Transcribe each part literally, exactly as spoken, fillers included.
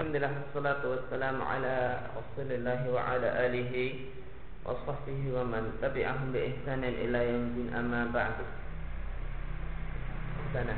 Alhamdulillah, wassalatu wassalamu ala Rasulillah wa ala alihi wa sahbihi wa man tabi'ahum bi ihsanin ila yaumil amma ba'du. Sana.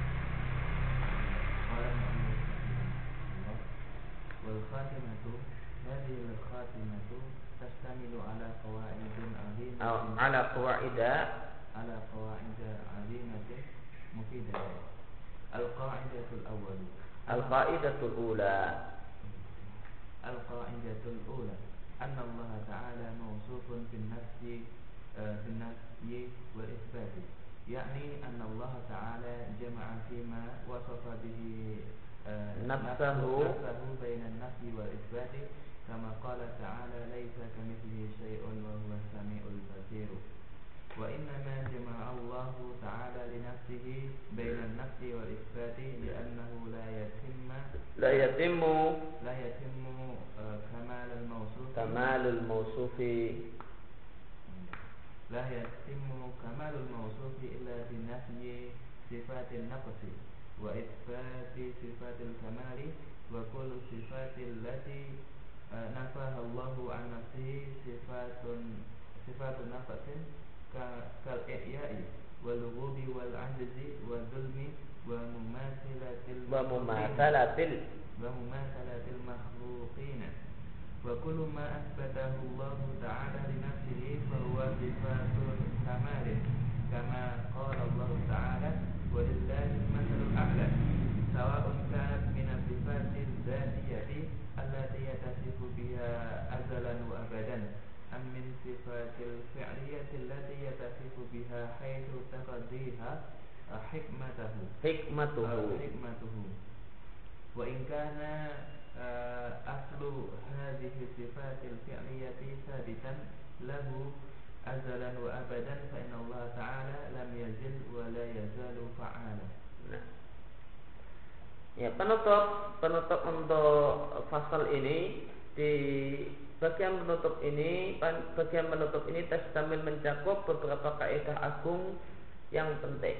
Wal khatimatu hadhihi al khatimatu tastamilu ala qawaidin 'azimatin ala qawaida ala qawaida 'azimatin mufidah. Al qaidatul awwal Al-Qa'idatul Ula Al-Qa'idatul Ula Anna Allah Ta'ala mawsufun bin nafsi bin nafsi wal isbati, yakni anna Allah Ta'ala jama'a fima wasafa bihi nafsahu baina an-nafsi wal isbati, kama qala ta'ala laysa kamithlihi shay'un wa huwa as-sami'ul basir. Wa innama jama'a Allah Ta'ala li nafsihi baina an-nafsi wal isbati li'annahu la yatimma la yatimmu la yatimmu kamal al-mawsuf kamal al-mawsuf la yatimmu kamal al-mawsuf illa bi nafyi sifatin naqsi wa itsbati sifatil kamali, wa kullu sifatil lati nafaha Allah an nafsihi sifatun sifatun naqsin kal i'ya'i wal ghubi wal 'ajzi wal dhulmi wa mumathilatil wa mumathalatil wa mumathalatil makhluqin, wa kullu ma athbatahu Allah Ta'ala li nafsihi fa huwa sifatun kamalin, kama qala Allah Ta'ala walillahi al-mathalul a'la, sawa'un kanat min as-sifatil dzatiyyati allati yatasifu biha azalan wa abadan am min sifatil fi'liyati allati yatasifu biha haitsu taqdiha hikmatahu hikmatuhu hikmatuhu wa in kana aslu hadhihi sifatil fi'liyati sabitan lahu azalan wa abadan, fa inna Allah Ta'ala lam yazil wa la yazalu fa'ala. Nah, ya, penutup penutup untuk fasal ini, di bagian penutup ini bagian penutup ini tastamil mencakup beberapa kaidah agung yang penting.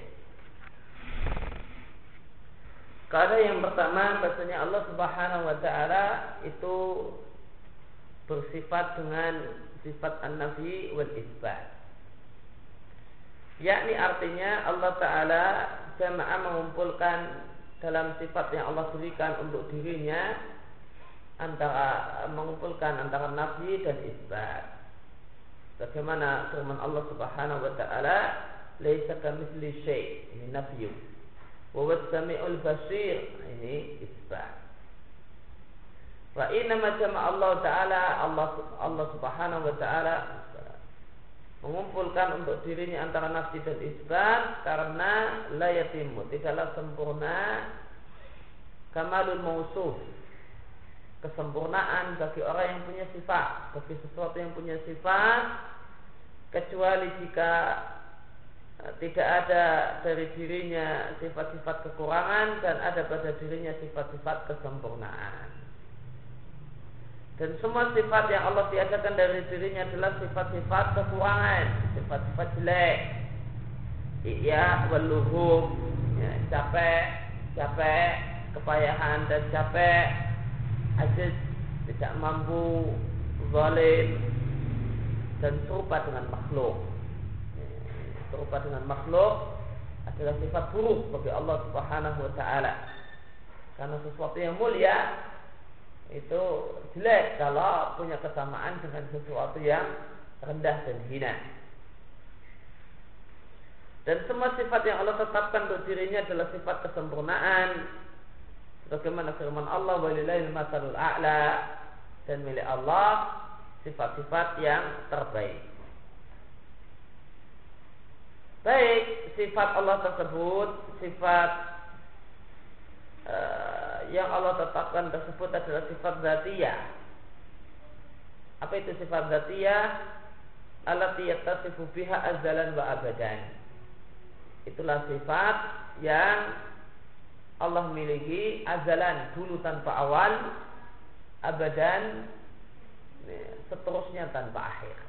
Kaidah yang pertama, bahasanya Allah Subhanahu wa Ta'ala itu bersifat dengan sifat an-nafi wal isbat, yakni artinya Allah Ta'ala jama'a mengumpulkan dalam sifat yang Allah berikan untuk dirinya antara mengumpulkan antara nafi dan isbat. Bagaimana firman Allah Subhanahu wa Ta'ala, laisa kamitsli syai', ini nafyu, wa huwas sami'ul basir, ini isbat. Wa inna ma jama'a Allah Ta'ala, Allah Allah Subhanahu wa Ta'ala mengumpulkan untuk dirinya antara nafsi dan isbat karena la yatimmu, tidaklah sempurna kamalul mausuf, kesempurnaan bagi orang yang punya sifat, bagi sesuatu yang punya sifat, kecuali jika tidak ada dari dirinya sifat-sifat kekurangan dan ada pada dirinya sifat-sifat kesempurnaan. Dan semua sifat yang Allah tiadakan dari dirinya adalah sifat-sifat kekurangan, sifat-sifat jelek. Iya, waluhum, ya, capek, capek, kepayahan dan capek, ajiz, tidak mampu, zalim, dan serupa dengan makhluk. Serupa dengan makhluk adalah sifat buruk bagi Allah Subhanahu wa Ta'ala. Karena sesuatu yang mulia itu jelek kalau punya kesamaan dengan sesuatu yang rendah dan hina. Dan semua sifat yang Allah tetapkan untuk dirinya adalah sifat kesempurnaan, sebagaimana firman Allah, walillahil matsalul a'la, dan milik Allah sifat-sifat yang terbaik. Baik, sifat Allah tersebut, sifat uh, yang Allah tetapkan tersebut adalah sifat dzatiyah. Apa itu sifat dzatiyah? Allati yattasifu biha azalan wa abadan. Itulah sifat yang Allah miliki azalan, dulu tanpa awal, abadan, seterusnya tanpa akhir.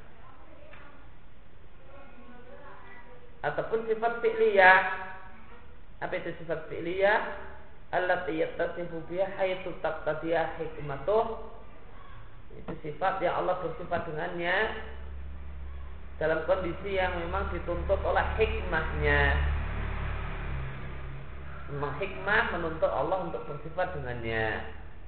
Ataupun sifat fi'liyah. Apa itu sifat fi'liyah? allati yattasifu biha haitsu taqtadiya hikmatuh. Itu sifat yang Allah bersifat dengannya dalam kondisi yang memang dituntut oleh hikmahnya. Memang hikmah menuntut Allah untuk bersifat dengannya.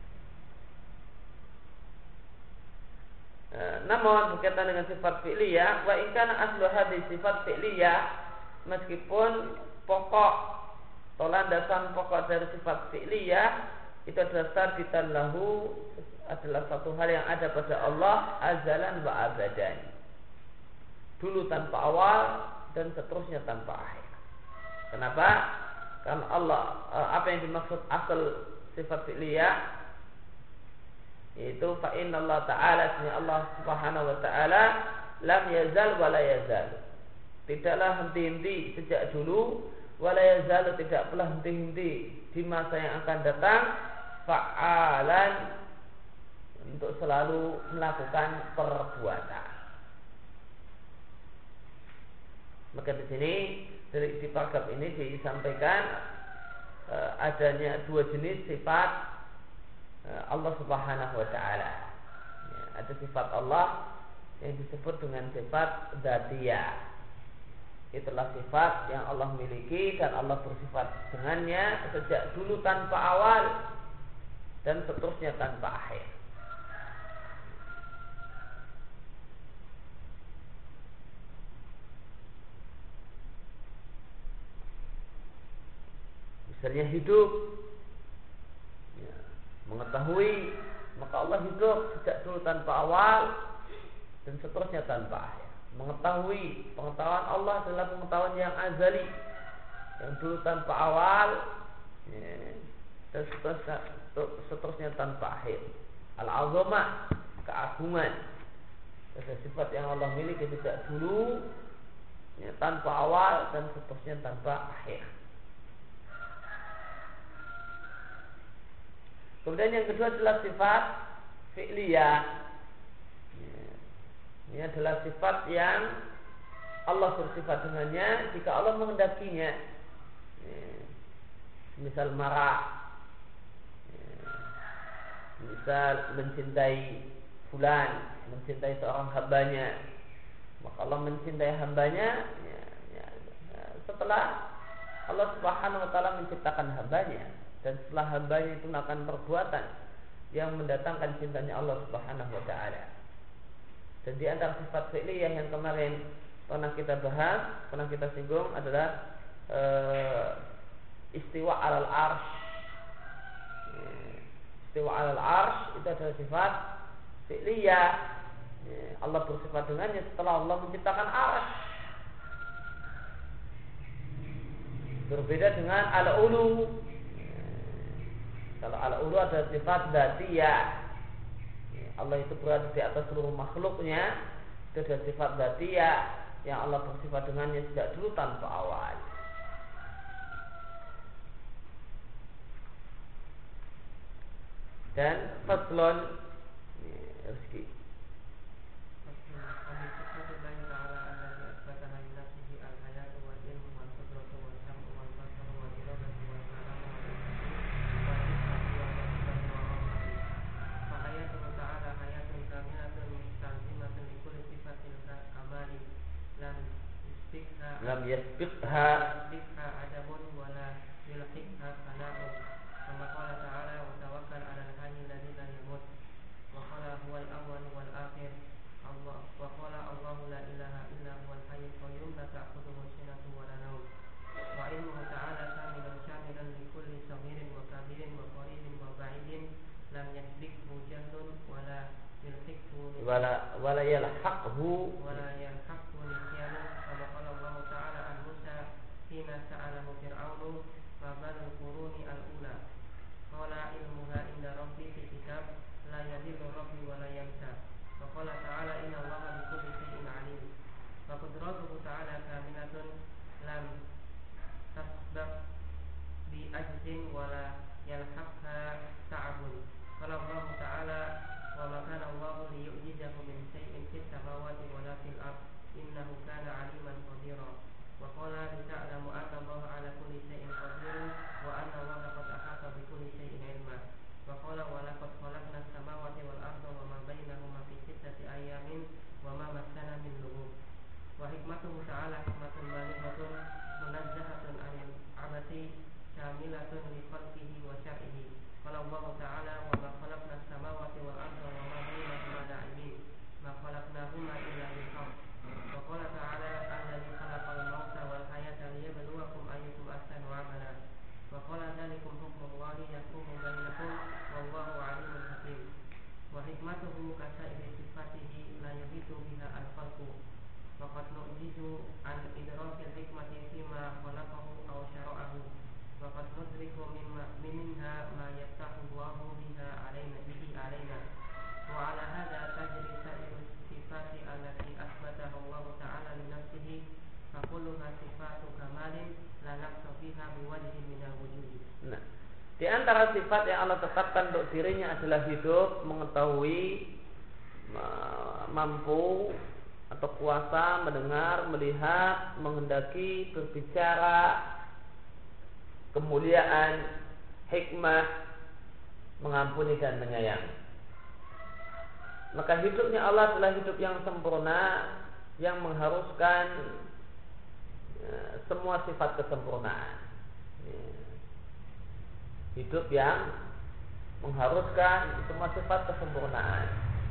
E, namun berkaitan dengan sifat fi'liyah, wa in kana aslu hadhihi sifat fi'liyah, meskipun pokok atau landasan pokok dari sifat fi'liyah itu adalah sabitan lahu, adalah satu hal yang ada pada Allah azalan wa abadan, dulu tanpa awal dan seterusnya tanpa akhir. Kenapa? Karena Allah, apa yang dimaksud asal sifat fi'liyah yaitu fa inna Allah Ta'ala, sebenarnya Allah Subhanahu wa Ta'ala lam yazal wa la yazal, tidaklah henti-henti sejak dulu, wa la yazal, tidak pula henti-henti di masa yang akan datang, fa'alan, untuk selalu melakukan perbuatan. Maka di sini dari di paragraf ini disampaikan e, adanya dua jenis sifat Allah Subhanahu wa Ta'ala. Ya, ada sifat Allah yang disebut dengan sifat dzatiyah. Itulah sifat yang Allah miliki dan Allah bersifat dengannya sejak dulu tanpa awal dan seterusnya tanpa akhir. Misalnya hidup, mengetahui, maka Allah hidup sejak dulu tanpa awal dan seterusnya tanpa akhir. Mengetahui, pengetahuan Allah adalah pengetahuan yang azali, yang dulu tanpa awal ya, dan seterusnya, seterusnya tanpa akhir. Al-azamah, keagungan, ada sifat yang Allah miliki sejak dulu ya, tanpa awal dan seterusnya tanpa akhir. Kemudian yang kedua adalah sifat fi'liyah. Ini adalah sifat yang Allah bersifat dengannya jika Allah menghendakinya. Misal marah, misal mencintai fulan, mencintai seorang hambanya, maka Allah mencintai hambanya ya, ya, setelah Allah Subhanahu wa Ta'ala menciptakan hambanya, dan setelah hambanya itu melakukan perbuatan yang mendatangkan cintanya Allah Subhanahu wa Ta'ala. Dan di antara sifat fi'liyah yang kemarin pernah kita bahas, pernah kita singgung adalah e, istiwa alal arsh. Istiwa alal arsh itu adalah sifat fi'liyah. Allah bersifat dengannya setelah Allah menciptakan arsh. Berbeda dengan al-ulu. Kalau al-ulu adalah sifat dzatiyah. Allah itu berada di atas seluruh makhluknya. Itu adalah sifat dzatiyah yang Allah bersifat dengannya sejak dulu tanpa awal. Dan faslon rezeki. Lam yasbiqha yasbiqha adabun wala yulhiqha sana'un. Kama qala ta'ala wa tawakkal 'alal hayy alladzi la yamut. Wa qala huwal awwal wal akhir. Allah wa qala Allahu la ilaha illa huwal hayyul qayyum la ta'khudhuhu sinatun wa la nawm. Wa ilmuhu ta'ala kamilun syamilan li kulli saghirin wa kabirin wa qaribin wa ba'idin. Lam yasbiqhu jahlun wala yulhiqhu wala wala yalhaqhu wala yalhaqhu nisyanun. Kama qala Allah ta'ala an Musa hina sa'alahu fir'aunu ma balul quruni al-ula qala ilmuha inda rabbi fi kitab la yadhillu rabbi wa la yansa. Wa qala ta'ala inna Allaha bi kulli shay'in 'alim. Wa qudratuhu ta'ala kamilatun lam tasbaq bi ajzin wa la yalhaqha ta'abun. Qala Allah ta'ala wa ma kana Allahu liyu'jizahu min shay'in fis samawati wa la fil ardh innahu kana 'aliman qadira. Wa qala li ta'lamu anna Allaha 'ala kulli shay'in qadir wa anna Allaha qad ahata bi kamilatun li khalqihi wa syar'ihi. Qala Allah Ta'ala wa ma khalaqna as-samawati wal arda wa ma bainahuma la'ibin ma khalaqnahuma illa bil haqq. Wa qala ta'ala alladzi khalaqal mauta wal hayata liyabluwakum ayyukum ahsanu amala. Wa qala dzalikum hukmullahi yahkumu bainakum wallahu 'alimun hakim. Wa hikmatuhu kasa'iri sifatihi la yuhitu biha al-khalqu. Wa qad nu'jizu an idrakil hikmati fima khalaqahu aw syara'ahu. Wa qad nudriku mimma minha ma yaftahu Allahu biha 'alaina bihi 'alaina. Wa 'ala hadha tajri sa'iru sifati allati asbataha Allah ta'ala li nafsihi fa kulluha sifatu kamalin la naqsa fiha biwajhin min al-wujuh. Nah, di antara sifat yang Allah tetapkan untuk dirinya adalah hidup, mengetahui, mampu atau kuasa mendengar, melihat, menghendaki, berbicara, kemuliaan, hikmah, mengampuni dan menyayangi. Maka hidupnya Allah adalah hidup yang sempurna, yang mengharuskan ya, semua sifat kesempurnaan. Ya. Hidup yang mengharuskan semua sifat kesempurnaan.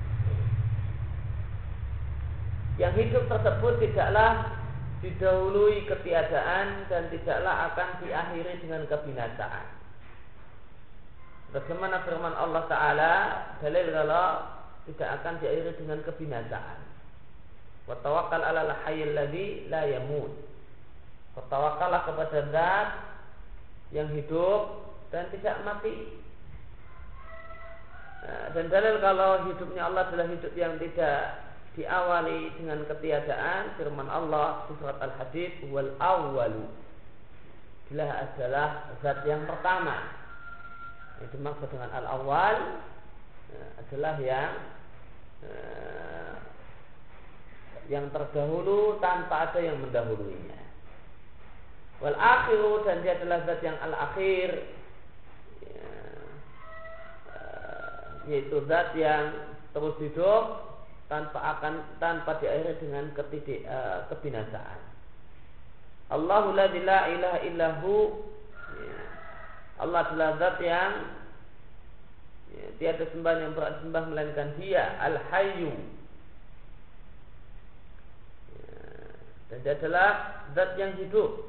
Yang hidup tersebut tidaklah didahului ketiadaan dan tidaklah akan diakhiri dengan kebinasaan. Bagaimana firman Allah Ta'ala, dalil kalau tidak akan diakhiri dengan kebinasaan. Wa tawakkal 'alal hayyil ladzi la yamut. Bertawakkallah kepada Zat yang hidup dan tidak mati. Nah, dan dalil kalau hidupnya Allah adalah hidup yang tidak diawali dengan ketiadaan, firman Allah di surat Al-Hadid, wal awwalu, dia adalah zat yang pertama. Itu maksud dengan al-awwal adalah yang eh, yang terdahulu tanpa ada yang mendahuluinya. Wal akhiru, dan dia adalah zat yang al-akhir, ya, eh, yaitu zat yang terus hidup tanpa akan tanpa diakhiri dengan ketidik, uh, kebinasaan. Allahu la ilaha illahu, ya. Allah adalah zat yang ya, tiada sembahan yang berhak disembah melainkan Dia, Al-Hayyu, ya. Dan Dia adalah zat yang hidup.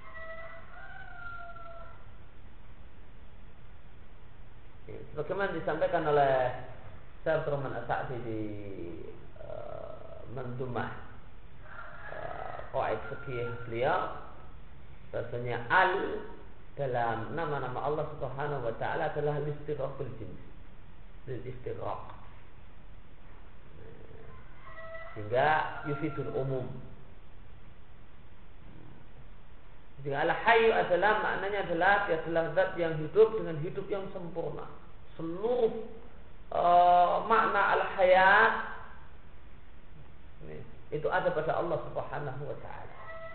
Ya, sebagaimana disampaikan oleh Syekh Abdurrahman As-Sa'di di uh, Mandumah uh, Qawaid Fiqih beliau, bahasanya al dalam nama-nama Allah Subhanahu wa taala adalah al-istighraq bil jins, bil istighraq, sehingga yufidul umum. Jika al-hayy adalah maknanya adalah dia adalah zat yang hidup dengan hidup yang sempurna. Seluruh Uh, makna al-hayat itu ada pada Allah Subhanahu wa ta'ala.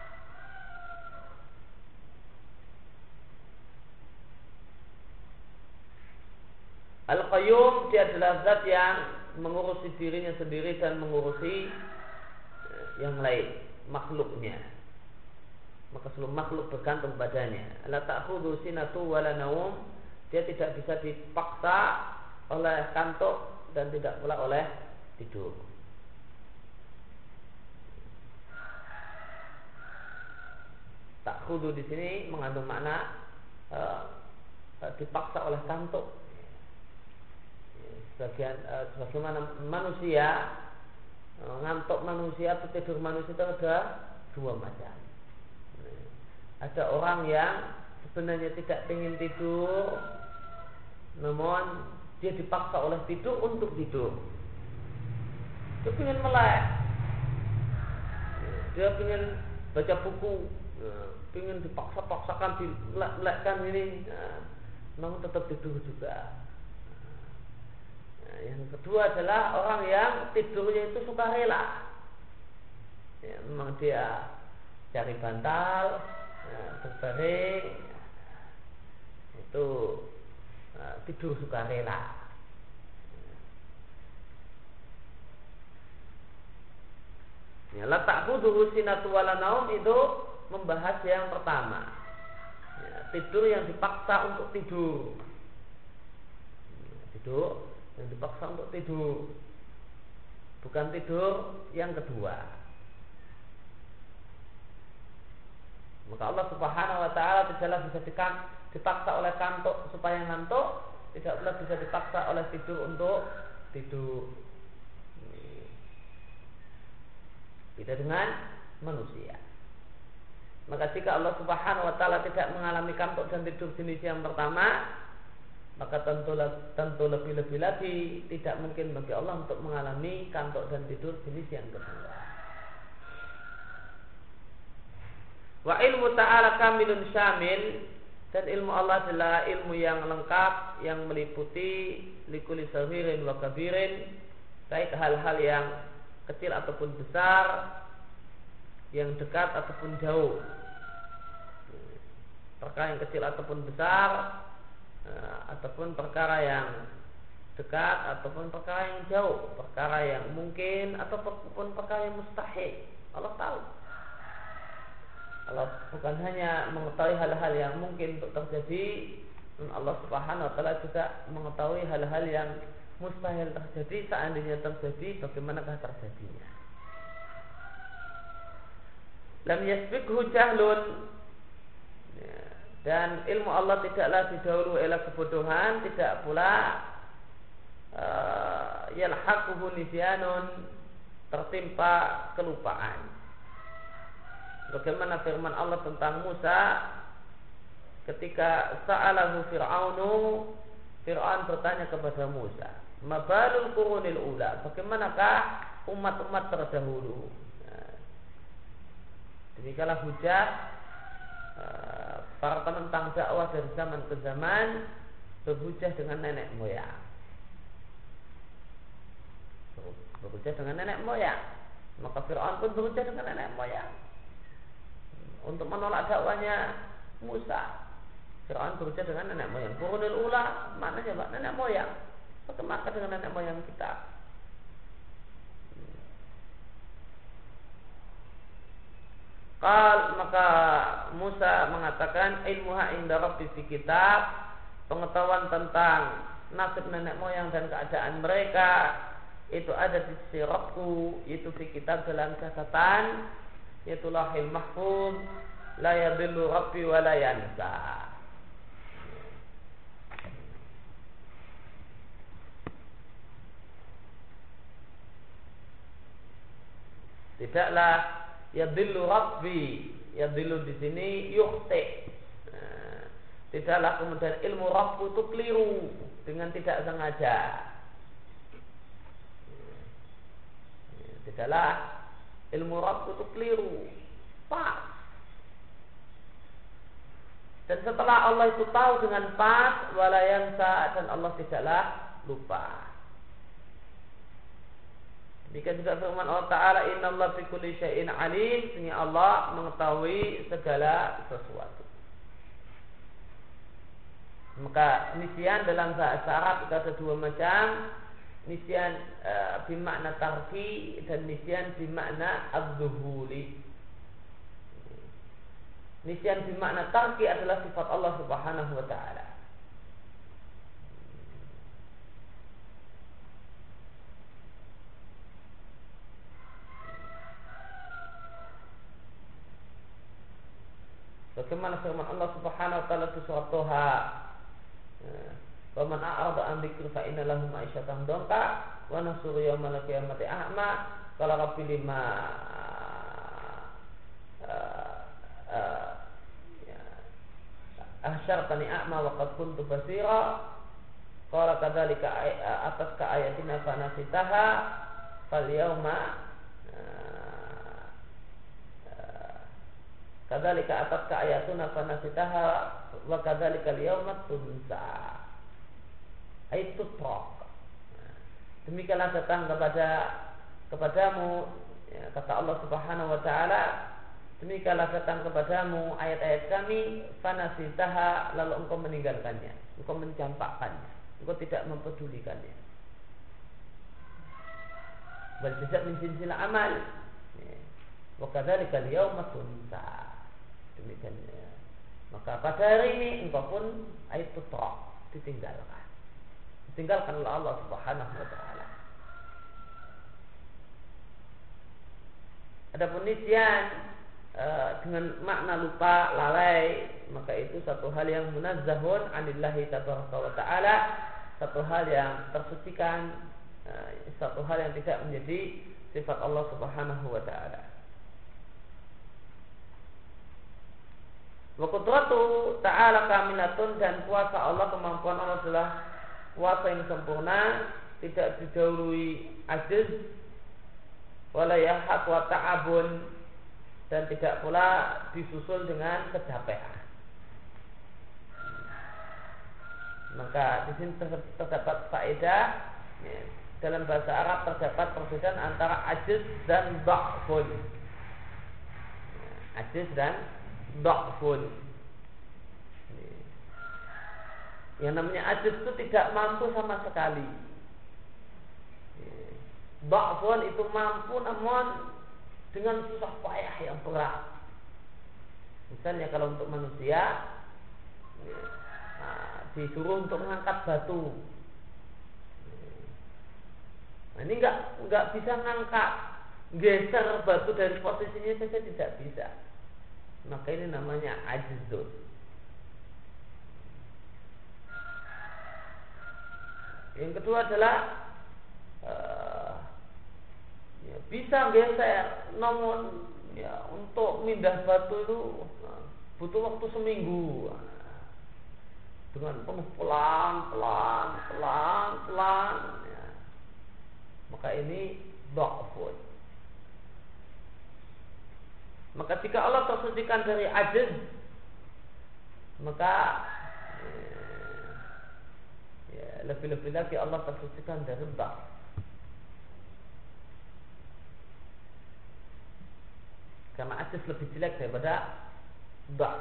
Al-Qayyum, dia adalah zat yang mengurusi dirinya sendiri dan mengurusi yang lain, makhluknya. Maka seluruh makhluk bergantung padanya. La ta'khudhu sinatu wa la naum, dia tidak bisa dipaksa oleh kantuk dan tidak pula oleh tidur. Ta'khudhu di sini mengandung makna uh, dipaksa oleh kantuk. Sebagian uh, sebagaimana manusia uh, ngantuk manusia atau tidur manusia itu ada dua macam. Ada orang yang sebenarnya tidak ingin tidur, namun dia dipaksa oleh tidur untuk tidur. Dia ingin melek, dia ingin baca buku, ingin dipaksa-paksakan dilekkan ini, namun tetap tidur juga. Nah, yang kedua adalah orang yang tidurnya itu sukarela. Ya, memang dia cari bantal, nah, berbaring, itu nah, tidur sukarela. Ya, la ta'khudhuhu sinatun wala naum itu membahas yang pertama. Ya, tidur yang dipaksa untuk tidur. Tidur yang dipaksa untuk tidur, bukan tidur yang kedua. Maka Allah Subhanahu wa taala tidaklah bisa dipaksa oleh kantuk supaya ngantuk, tidak pula bisa dipaksa oleh tidur untuk tidur. Beda dengan manusia. Maka jika Allah Subhanahu wa taala tidak mengalami kantuk dan tidur jenis yang pertama, maka tentu tentu lebih-lebih lagi tidak mungkin bagi Allah untuk mengalami kantuk dan tidur jenis yang kedua. Wa ilmu ta'ala kamilun syamil, dan ilmu Allah adalah ilmu yang lengkap yang meliputi likuli saghirin wa kabirin, baik hal-hal yang kecil ataupun besar, yang dekat ataupun jauh, perkara yang kecil ataupun besar, ataupun perkara yang dekat ataupun perkara yang jauh, perkara yang mungkin ataupun perkara yang mustahil. Allah tahu. Allah bukan hanya mengetahui hal-hal yang mungkin untuk terjadi, Allah Subhanahu wa taala juga mengetahui hal-hal yang mustahil terjadi. Seandainya terjadi, bagaimanakah terjadinya? Lam yasbiqhu jahlun, dan ilmu Allah tidaklah didahului oleh kebodohan, tidak pula uh, yalhaquhu nisyanun, tertimpa kelupaan. Bagaimana firman Allah tentang Musa ketika sa'alahu Fir'aunu, Fir'aun bertanya kepada Musa, mabalul qurunil ula, bagaimanakah umat-umat terdahulu? Nah, demikianlah hujah uh, para penentang dakwah dari zaman ke zaman berhujah dengan nenek moyang, berhujah dengan nenek moyang. Maka Fir'aun pun berhujah dengan nenek moyang untuk menolak dakwanya Musa. Fir'aun berhujah dengan nenek moyang. Qurunil ula maknanya Pak, nenek moyang. Bagaimana dengan nenek moyang kita? Qal, maka Musa mengatakan, ilmuha inda rabbi fi kitab, pengetahuan tentang nasib nenek moyang dan keadaan mereka itu ada di sisi Rabbku, itu fi kitab dalam catatan, yaitu lahil mahfuz, la yadillu rabbi wa la yansa. Tidaklah yadillu rabbi, yadillu di sini yukhti. Nah, tidaklah kemudian ilmu Rabbku itu keliru dengan tidak sengaja. Tidaklah ilmu Rabbku itu keliru, pas. Dan setelah Allah itu tahu dengan pas, wala yansa, dan Allah tidaklah lupa. Demikian juga firman Allah Ta'ala, innallaha bikulli syai'in alim, sehingga Allah mengetahui segala sesuatu. Maka nisyan dalam bahasa Arab itu ada dua macam. Nisyan e, bimakna tarki dan nisyan bimakna az-zuhuli. Nisyan bimakna tarki adalah sifat Allah Subhanahu wa taala. Bagaimana firman Allah Subhanahu wa taala di surat Toha, wa man a'rada an dzikri fa inna lahu ma'isyatan dhanka wa nahsyuru yaumal qiyamati a'ma qala rabbi lima ahsyartani a'ma wa qad kuntu basira qala kadzalika atatka ayatina fa nasitaha fal yauma kadzalika atatka ayatuna fa nasitaha wa kadzalika al yauma tunsa. Itu tok. Demikianlah datang kepada kepadamu, ya, kata Allah Subhanahu wa taala, demikianlah datang kepadamu ayat-ayat kami, fanasitaha, lalu engkau meninggalkannya, engkau mencampakkannya, engkau tidak mempedulikannya. Bal jazaa min jinsil amal. Wa kadzalika al-yawma tunsa. Demikian, ya. maka pada hari ini engkau pun ayat tutrok, ditinggalkan. Ditinggalkan oleh Allah Subhanahu wa taala. Adapun nisyan e, dengan makna lupa, lalai, maka itu satu hal yang munazzahun anillahi tabaraka wa ta'ala, satu hal yang tersucikan, e, satu hal yang tidak menjadi sifat Allah Subhanahu wa ta'ala. Wa qudratu ta'ala kamilatun, dan kuasa Allah, kemampuan Allah adalah kuasa yang sempurna, tidak didahului ajiz, wala yahat wa ta'abun, dan tidak pula disusul dengan kecapean. Maka di sini terdapat faedah, ya, dalam bahasa Arab terdapat perbedaan antara ajiz dan dha'fun. Ya, ajiz dan dha'fun. Yang namanya ajiz itu tidak mampu sama sekali. Dha'fun itu mampu namun dengan susah payah yang berat. Misalnya kalau untuk manusia, nah, disuruh untuk mengangkat batu, nah, ini nggak nggak bisa ngangkat, geser batu dari posisinya saja tidak bisa. Maka ini namanya ajizun. Yang kedua adalah uh, ya, bisa geser, namun ya untuk mindah batu itu uh, butuh waktu seminggu, uh, dengan penuh pelan, pelan, pelan, pelan. Ya. Maka ini dha'fun. Maka jika Allah tersucikan dari ajiz, maka ya, lebih-lebih lagi Allah tersucikan dari dha'f. Karena ajiz lebih jelek daripada dha'f.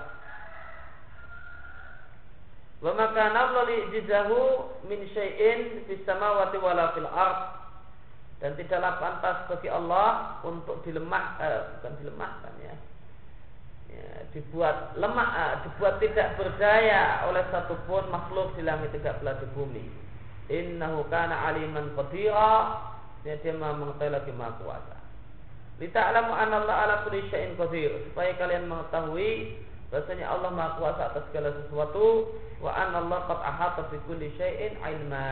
Wa maka Allah li'jizahu min syai'in fis samawati wala fil ardh. Dan tidaklah pantas bagi Allah untuk dilemah, eh, bukan dilemahkan ya, ya dibuat lemah, eh, dibuat tidak berdaya oleh satupun makhluk di langit tidak pula di bumi. Innahu kana aliman qadira, dia maha mengetahui lagi maha kuasa. Lita'lamu anna Allah ala kulli syai'in qadir, supaya kalian mengetahui bahwasanya Allah maha kuasa atas segala sesuatu, wa anna Allah qad ahata bi kulli syai'in ilma.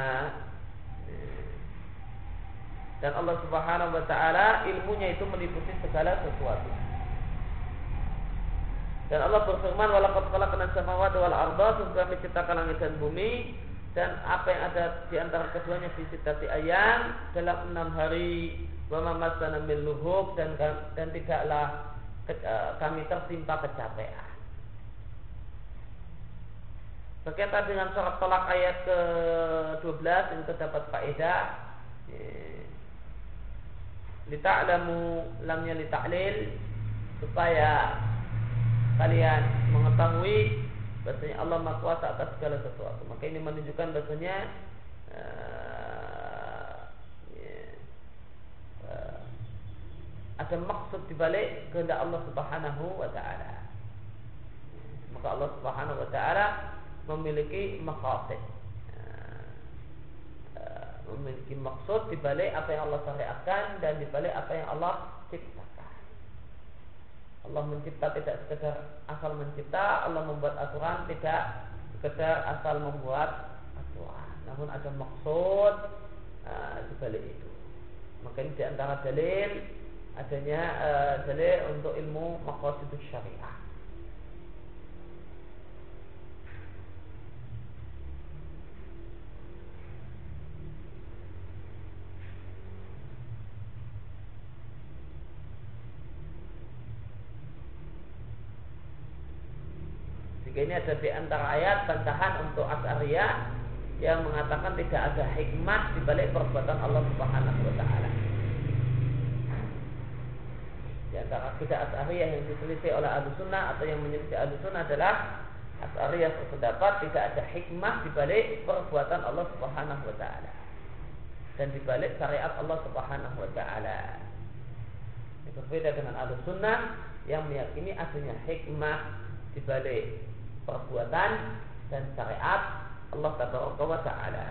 Dan Allah Subhanahu wa taala ilmunya itu meliputi segala sesuatu. Dan Allah berfirman, "Wa laqad khalaqna as-samawati wal arda", sungguh kami ciptakan langit dan bumi dan apa yang ada di antara keduanya fi sittati ayyam, dalam enam hari. Wa ma massana min lughub, dan dan tidaklah kami tertimpa kecapean. Berkaitan dengan surat Talaq ayat ke dua belas ini terdapat faedah. Lita'lamu, lamnya lita'lil, supaya kalian mengetahui bahwasanya Allah Maha Kuasa atas segala sesuatu. Maka ini menunjukkan bahwasanya uh, yeah, uh, ada maksud dibalik kehendak Allah Subhanahu wa taala. Maka Allah Subhanahu wa taala memiliki maqasid, memiliki maksud di balik apa yang Allah syariatkan dan di balik apa yang Allah ciptakan. Allah mencipta tidak sekedar asal mencipta, Allah membuat aturan tidak sekedar asal membuat aturan, namun ada maksud uh, di balik itu. Maka ini di antara dalil adanya uh, dalil untuk ilmu maqasidus syariah. Ini ada di antara ayat bantahan untuk Asy'ariyah yang mengatakan tidak ada hikmah di balik perbuatan Allah Subhanahu wa taala. Di antara akidah Asy'ariyah yang diteliti oleh Ahlussunnah atau yang menyelisih Ahlussunnah adalah Asy'ariyah berpendapat tidak ada hikmah di balik perbuatan Allah Subhanahu wa taala dan di balik syariat Allah Subhanahu wa taala. Ini berbeda dengan Ahlussunnah yang meyakini adanya hikmah di balik perbuatan dan syariat Allah Tabaraka wa Ta'ala.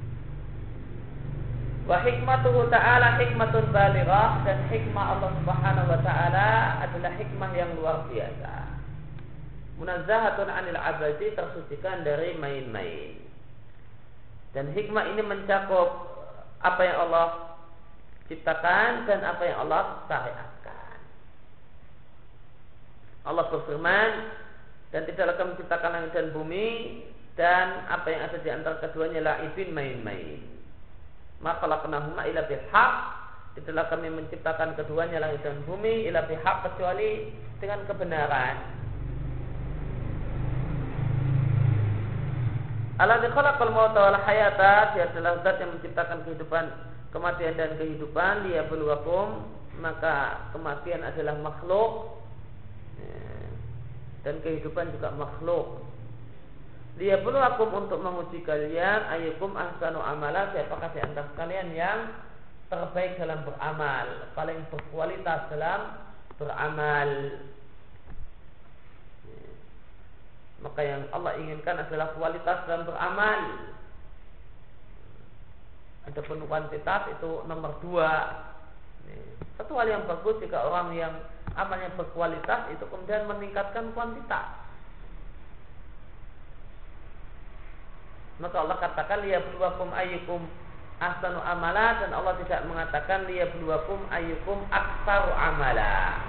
Wa hikmatuhu ta'ala hikmatun balighah, dan hikmah Allah Subhanahu wa Ta'ala adalah hikmah yang luar biasa. Munazzahatun 'anil abadi, tersucikan dari main-main. Dan hikmah ini mencakup apa yang Allah ciptakan dan apa yang Allah syariatkan. Allah berfirman, dan tidaklah kami menciptakan langit dan bumi dan apa yang ada di antara keduanya la'ibin, main-main. Maka khalaqnahuma illa bihaq, tidaklah kami menciptakan keduanya langit dan bumi illa bihaq, kecuali dengan kebenaran. Alladzi khalaqal mauta wal hayata, dia adalah zat yang menciptakan kehidupan, kematian dan kehidupan. Liyabluwakum, maka kematian adalah makhluk dan kehidupan juga makhluk. Liyabluwakum, untuk menguji kalian, ayyukum ahsanu amala, siapakah di antara kalian yang terbaik dalam beramal, paling berkualitas dalam beramal. Maka yang Allah inginkan adalah kualitas dalam beramal. Adapun kuantitas itu nomor dua. Satu hal yang bagus jika orang yang amalnya berkualitas itu kemudian meningkatkan kuantitas. Maka Allah katakan liyabluwakum ayyukum ahsanu amala, dan Allah tidak mengatakan liyabluwakum ayyukum aktsaru amala.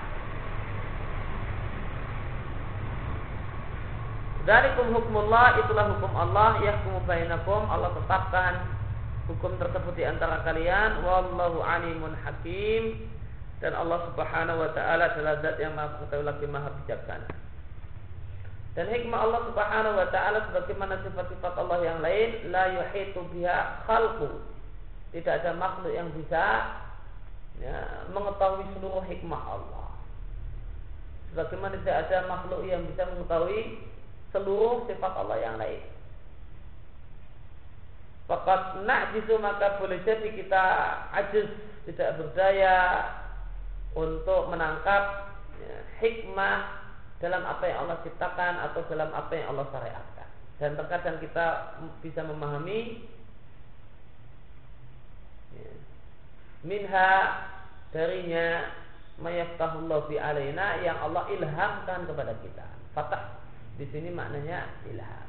Dzalikum hukmullah, itulah hukum Allah, yahkumu bainakum, Allah tetapkan hukum tersebut di antara kalian. Wallahu alimun hakim, dan Allah Subhanahu wa Ta'ala adalah zat yang maha mengetahui lagi maha bijaksana. Dan hikmah Allah Subhanahu wa Ta'ala sebagaimana sifat-sifat Allah yang lain, la yuhitu biha khalqu, tidak ada makhluk yang bisa ya, mengetahui seluruh hikmah Allah. Sebagaimana tidak ada makhluk yang bisa mengetahui seluruh sifat Allah yang lain. Fakat na'jizu, maka boleh jadi kita ajiz, tidak berdaya untuk menangkap ya, hikmah dalam apa yang Allah ciptakan atau dalam apa yang Allah syariatkan. Dan terkadang kita bisa memahami ya, minha, darinya, mayaftahullahu bi alaina, yang Allah ilhamkan kepada kita. Fatah di sini maknanya ilham.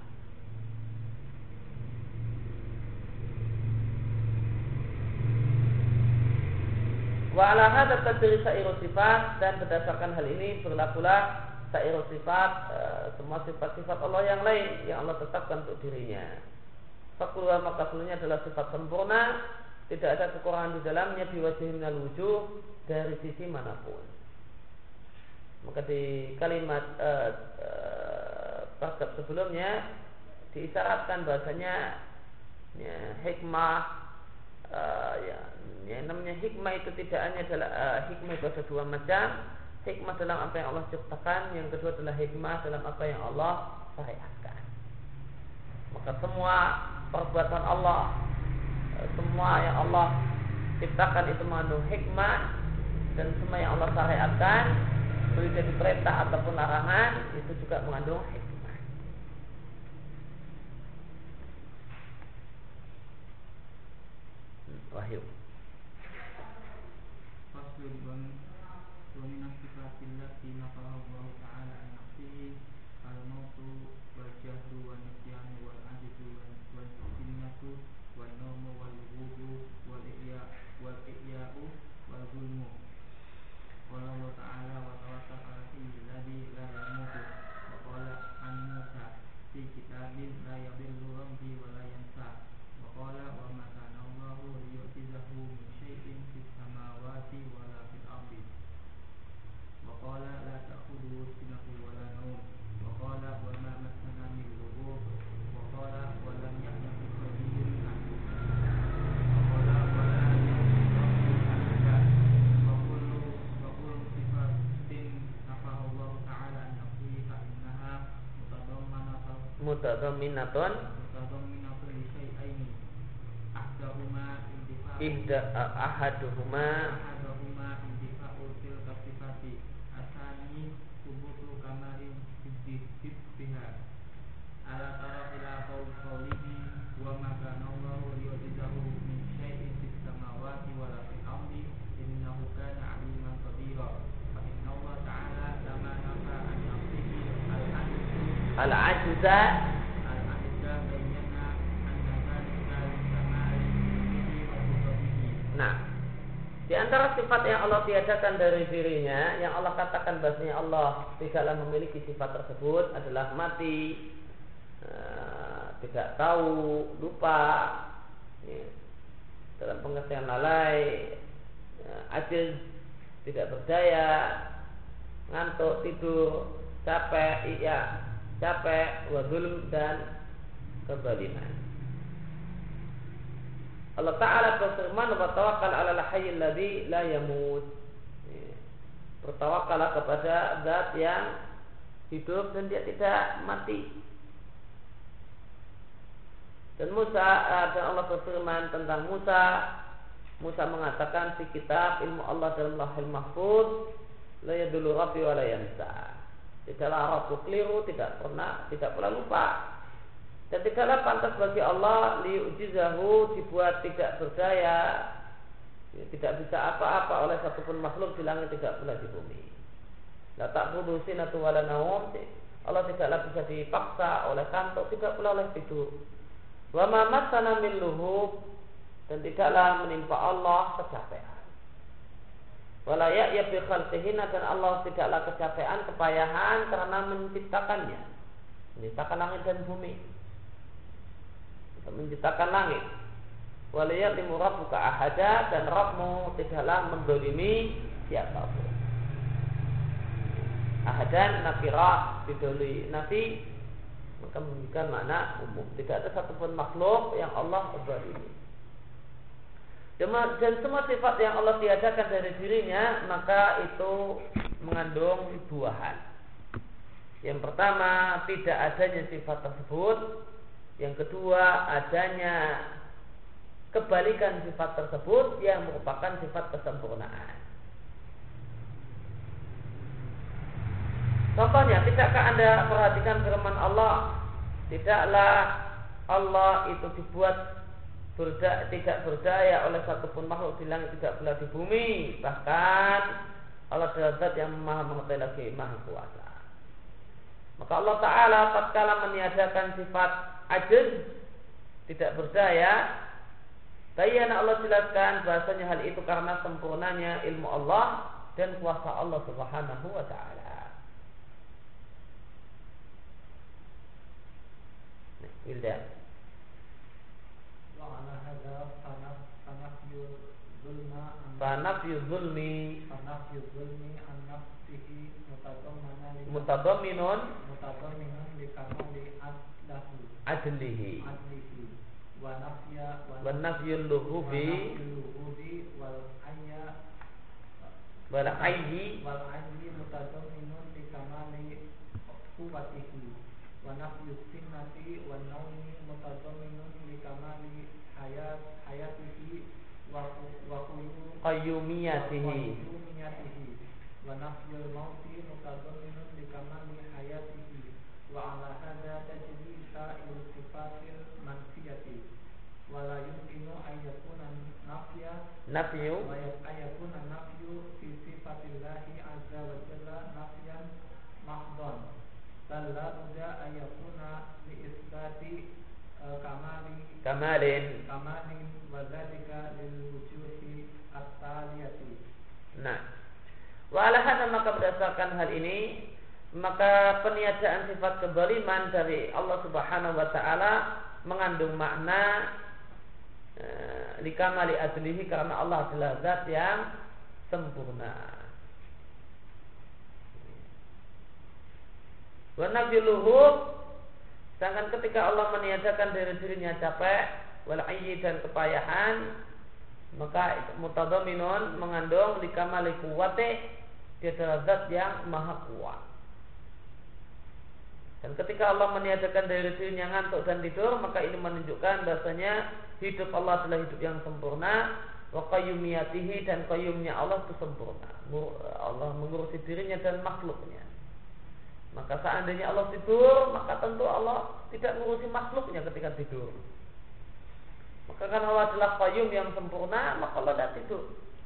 Wa ala hadza tadri sa'iru sifat, dan berdasarkan hal ini berlakulah sa'iru sifat, e, semua sifat-sifat Allah yang lain yang Allah tetapkan untuk dirinya. Fakuluha, maka seluruhnya adalah sifat sempurna, tidak ada kekurangan di dalamnya, biwajhi minal wujuh, dari sisi manapun. Maka di kalimat e, e, paragraf sebelumnya diisyaratkan bahasanya ya, hikmah e, ya, ya namanya hikmah itu tidak hanya adalah e, hikmah itu ada dua macam. Hikmah dalam apa yang Allah ciptakan, yang kedua adalah hikmah dalam apa yang Allah syariatkan. Maka semua perbuatan Allah, semua yang Allah ciptakan itu mengandung hikmah, dan semua yang Allah syariatkan, boleh jadi perintah ataupun larangan, itu juga mengandung hikmah. Wahyu. ومن الصفات التي نفاها الله تعالى عن نفسه الموت والجهل والنسيان والعجز والسنة والنوم والغضب والإحياء والإحياء والظلم. قال الله تعالى وتوكل على الحي الذي لا يموت. وقال عن موسى في كتاب لا يضل ربي ولا ينسى. وقال وما كان الله ليعجزه من شيء في السماوات ولا في الأرض. وقال لا تأخذه سنة ولا نوم. وقال وما مسنا من لغوب. وقال ولم يعلم خبير عنه. وقال ولا يعلم أحدا. وكل وكل صفات نفاها الله تعالى عن نفسه فإنها متضمنة متضمنة متضمنة لشيئين أحدهما انتفاع إحدى أحدهما أحدهما انتفاع تلك الصفات الثاني ثبوت كمال ضدها kana Allahu yu'jizahu min syai'in fis samawati wa la fil ardi innahu kana 'aliman qadira. Fa inna Allah ta'ala lama nafa an nafsihi al-'ajzu al-'ajza al-'ajza bayyana anna dzalika likamali ilmihi wa qudratihi. Nah, di antara sifat yang Allah tiadakan dari dirinya, yang Allah katakan bahasanya Allah tidaklah memiliki sifat tersebut adalah mati, uh, tidak tahu, lupa, ya, dalam pengertian lalai, uh, ajiz, tidak berdaya, ngantuk, tidur, capek, iya, capek, wa zulm, dan kezaliman. Allah Ta'ala berfirman, wa tawakkal 'alal hayyil ladzi la yamut. Bertawakallah kepada zat yang hidup dan dia tidak mati. Dan Musa, dan Allah berfirman tentang Musa, Musa mengatakan di kitab ilmu Allah dalam Lauhul Mahfuz, la yadullu rabbi wa la yansa. Tidaklah Rabbu keliru, tidak pernah, tidak pernah lupa. Dan tidaklah pantas bagi Allah liujizahu, dibuat tidak berdaya, tidak bisa apa-apa oleh satupun makhluk di langit, tidak pula di bumi. La ta'khudhu sinatun wa la nawm. Allah tidaklah bisa dipaksa oleh kantuk, tidak pula oleh tidur. Wa ma massana min luhub, dan tidaklah menimpa Allah kecapean. Wala ya'ya bi khalqihinna, dan Allah tidaklah kecapean, kepayahan karena menciptakannya, menciptakan langit dan bumi, menciptakan langit. Waliyat limu rabbuka ahada, dan Rabbmu tidaklah mendolimi siapapun. Ahadan nakira bidoli nafi, maka memberikan makna umum. Tidak ada satupun makhluk yang Allah dolimi. Dan semua sifat yang Allah tiadakan dari dirinya, maka itu mengandung dua hal. Yang pertama, tidak adanya sifat tersebut. Yang kedua, adanya kebalikan sifat tersebut yang merupakan sifat kesempurnaan. Contohnya, tidakkah Anda perhatikan firman Allah, tidaklah Allah itu dibuat berda, tidak berdaya oleh satupun makhluk di langit, tidak pula di bumi. Bahkan Allah adalah zat yang maha mengetahui lagi, maha kuasa. Maka Allah Ta'ala tatkala meniadakan sifat ajiz, tidak berdaya, bayana Allah jelaskan bahasanya hal itu karena sempurnanya ilmu Allah dan kuasa Allah Subhanahu wa Ta'ala. Nah, Wildan. Wa ala hadza fanafyu zulma Fanafyu zulmi fanafyu zulmi an nafsihi mutadammana li mutadamminun mutadamminun li kamali adlahu adlihi adlihi wa nafya wa nafyul luhubi wal ayya wal ayyi wal ayyi mutadamminun li kamali quwwatihi wa nafyu sinnati wan nawmi mutadamminun li kamali hayat hayatihi wa wa qayyumiyatihi wa nafyul mauti mutadamminun li kamali hayatihi wa ala hadza tajri sa'ir sifatil manfiyati wa la yumkinu an yakuna nafya nafyu wa yakuna nafyu fi sifatillahi azza wa jalla nafyan mahdhan bal la budda an yakuna li isbati kamali kamalin kamalin wa dzalika lil wujuhi at-taliyati. Nah, wa ala hadza, maka berdasarkan hal ini, maka peniadaan sifat kezaliman dari Allah Subhanahu wa Ta'ala mengandung makna e, likamali adlihi, karena Allah adalah zat yang sempurna. Wa nafyul luhub, sedangkan ketika Allah meniadakan dari dirinya capek, wal ayyi, dan kepayahan, maka mutadamminun mengandung likamali quwwati, dia adalah zat yang maha kuat. Dan ketika Allah meniadakan dari dirinya ngantuk dan tidur, maka ini menunjukkan bahasanya hidup Allah adalah hidup yang sempurna. Wa qayyumiyatihi, dan qayyumnya Allah itu sempurna. Allah mengurusi dirinya dan makhluknya. Maka seandainya Allah tidur, maka tentu Allah tidak mengurusi makhluknya ketika tidur. Maka karena Allah adalah qayyum yang sempurna, maka Allah tidak tidur.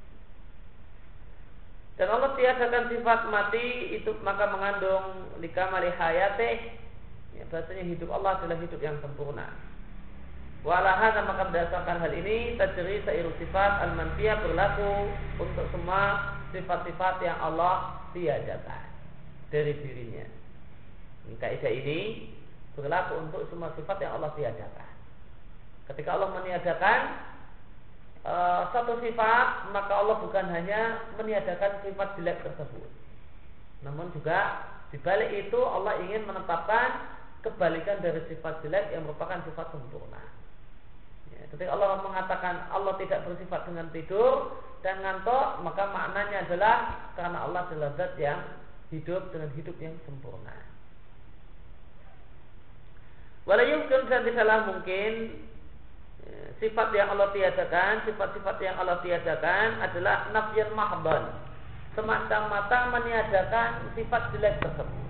Dan Allah tiadakan sifat mati, itu maka mengandung likamali hayatih, ya, bahasanya hidup Allah adalah hidup yang sempurna. Walahana maka berdasarkan hal ini tajri sairu sifat al-manfiyah berlaku untuk semua sifat-sifat yang Allah tiadakan dari dirinya. Kaidah ini berlaku untuk semua sifat yang Allah tiadakan. Ketika Allah meniadakan uh, satu sifat, maka Allah bukan hanya meniadakan sifat jelek tersebut, namun juga dibalik itu Allah ingin menetapkan kebalikan dari sifat jelek yang merupakan sifat sempurna. Ya, ketika Allah mengatakan Allah tidak bersifat dengan tidur dan ngantuk, maka maknanya adalah karena Allah adalah zat yang hidup dengan hidup yang sempurna. Walau yumkin dan tidaklah mungkin sifat yang Allah tiadakan, sifat-sifat yang Allah tiadakan adalah nafyan mahdhan, semata-mata meniadakan sifat jelek tersebut.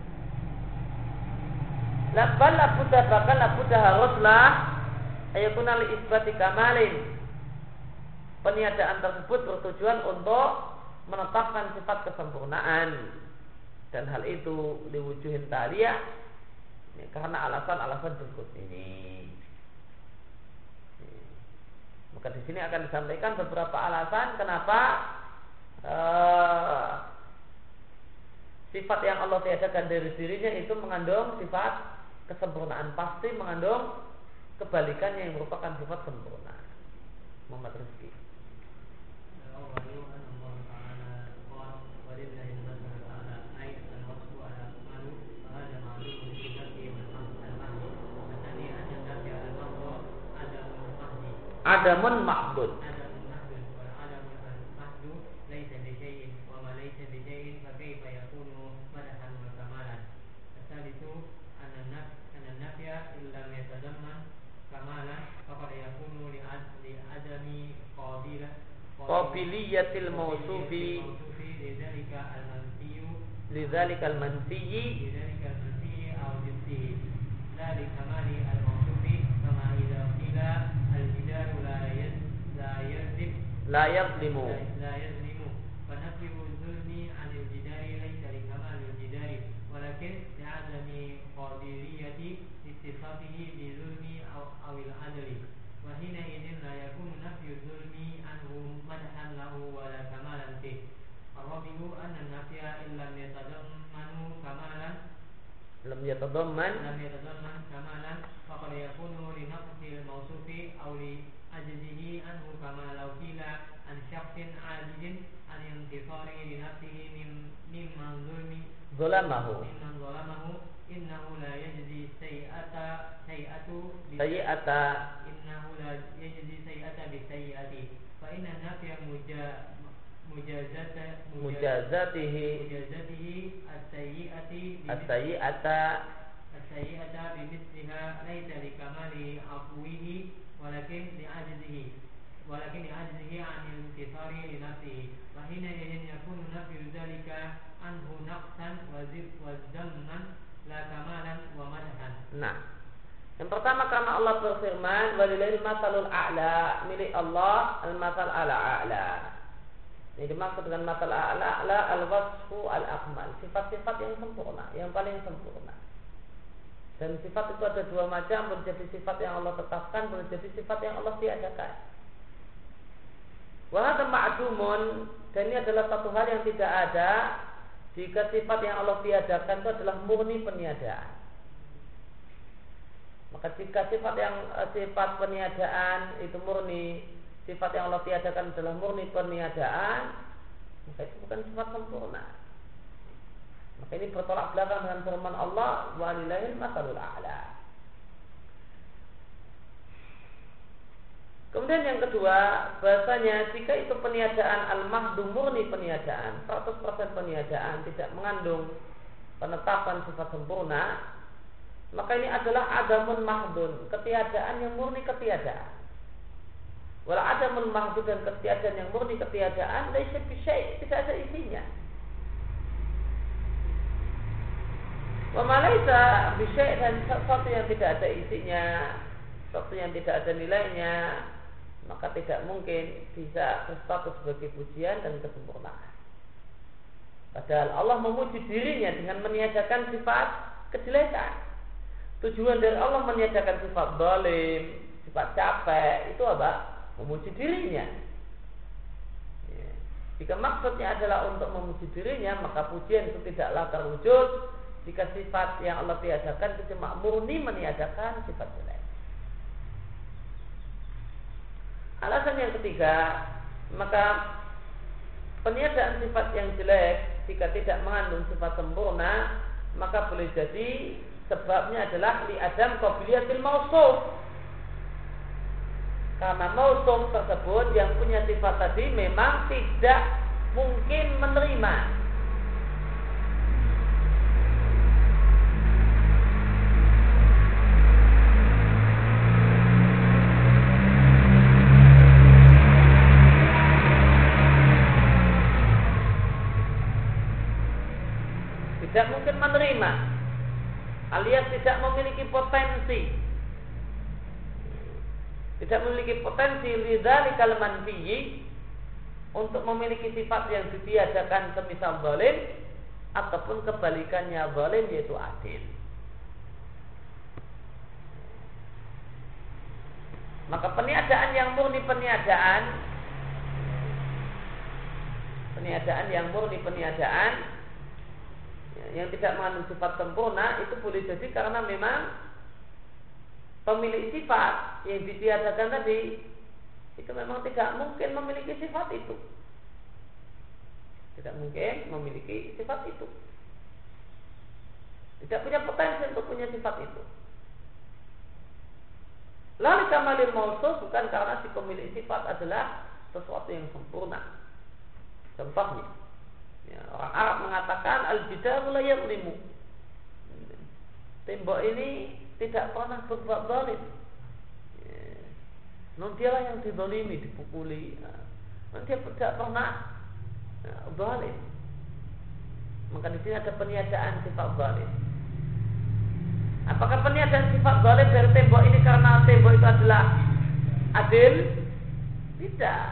La bal la budda bakal la budda haruslah ayakuna li isbati kamalin. Peniadaan tersebut bertujuan untuk menetapkan sifat kesempurnaan, dan hal itu liwujuhin taliyah, ya, karena alasan-alasan berikut ini. Maka di sini akan disampaikan beberapa alasan kenapa uh, sifat yang Allah tiadakan dari dirinya itu mengandung sifat kesempurnaan, pasti mengandung kebalikannya yang merupakan sifat sempurna. Muhammad Rizki. Adamun mahdud. Qabiliyatil mausufi lidzalika al-manfiyyi lidzalika al-manfiyyi aw jinsihi la li kamali al-mausufi kama idza qila al-jidaru la yaz la yazlim la yazlimu la yazlimu fa nafyu zulmi 'an al-jidari laysa li kamal al-jidari walakin li'adami qabiliyati ittisafatihi bi zulmi aw aw al-'adli wa hina idin la yakunu nafyu zulmi anhu madhan lahu wa la kamalan fihi. Ar-rabi'u anna an-nafya illam yatadammanu kamalan lam yatadamman lam yatadamman kamalan faqad yakunu li naqsi al-mawsufi aw li ajzihi anhu kama law qila an shakhsin 'ajizin an intisari li nafsihi min mimman zulmi zalamahu mimman zalamahu innahu la yajzi sayyi'ata sayyi'atu sayyi'ata innahu la yajzi sayyi'ata bi sayyi'ati fa inna nafya muja mujazata mujazatihi mujazatihi as-sayyi'ati as-sayyi'ata as-sayyi'ata bi mithliha laysa li kamali afwihi walakin li ajzihi walakin li ajzihi 'an intisari li nafsihi wa hina yakunu nafyu dzalika anhu naqsan wa zid wa zamman la kamalan wa madhan. Nah, yang pertama karena Allah berfirman walillahil masalul a'la, milik Allah al-masal ala a'la. Ini dimaksud dengan masal a'la a'la al-wasfu al-akmal, sifat-sifat yang sempurna, yang paling sempurna. Dan sifat itu ada dua macam, boleh jadi sifat yang Allah tetapkan, boleh jadi sifat yang Allah tiadakan. Wa hadza ma'dumun, dan ini adalah satu hal yang tidak ada jika sifat yang Allah tiadakan itu adalah murni peniadaan. Maka jika sifat yang sifat peniadaan itu murni, sifat yang Allah tiadakan adalah murni peniadaan, maka itu bukan sifat sempurna. Maka ini bertolak belakang dengan firman Allah walillahil masalul a'la. Kemudian yang kedua, bahasanya jika itu peniadaan al-mahdu murni peniadaan, seratus persen peniadaan, tidak mengandung penetapan sifat sempurna, maka ini adalah adamun mahdun, ketiadaan yang murni ketiadaan. Walau adamun mahdun dan ketiadaan yang murni ketiadaan, laisa bisyai', tidak ada isinya. Wa ma laisa bisyai' dan sesuatu yang tidak ada isinya, sesuatu yang tidak ada nilainya, maka tidak mungkin bisa berstatus sebagai pujian dan kesempurnaan. Padahal Allah memuji dirinya dengan meniadakan sifat kejelekan. Tujuan dari Allah meniadakan sifat zalim, sifat capek, itu apa? Memuji dirinya. Ya. Jika maksudnya adalah untuk memuji dirinya, maka pujian itu tidaklah terwujud jika sifat yang Allah tiadakan itu cuma murni meniadakan sifat jelek. Alasan yang ketiga, maka peniadaan sifat yang jelek jika tidak mengandung sifat sempurna, maka boleh jadi sebabnya adalah li adam qabiliyatil mausuf. Karena mausuf tersebut yang punya sifat tadi memang tidak mungkin menerima. Tidak mungkin menerima, alias tidak memiliki potensi, tidak memiliki potensi lidzalikal manfiyyi untuk memiliki sifat yang ditiadakan semisal zalim ataupun kebalikannya zalim yaitu adil. Maka peniadaan yang murni peniadaan, peniadaan yang murni peniadaan yang tidak mengandung sifat sempurna itu boleh jadi karena memang pemilik sifat yang ditiadakan tadi itu memang tidak mungkin memiliki sifat itu, tidak mungkin memiliki sifat itu, tidak punya potensi untuk punya sifat itu. Lalu kamalil mausuf bukan karena si pemilik sifat adalah sesuatu yang sempurna. Contohnya, ya, orang Arab mengatakan al-jidaru la yadlimu. Tembok ini tidak pernah berbuat zalim. Ya. Non dialah yang dizalimi, dipukuli. Non dia tidak pernah ya, zalim. Maka di sini ada peniadaan sifat zalim. Apakah peniadaan sifat zalim dari tembok ini karena tembok itu adalah adil? Tidak.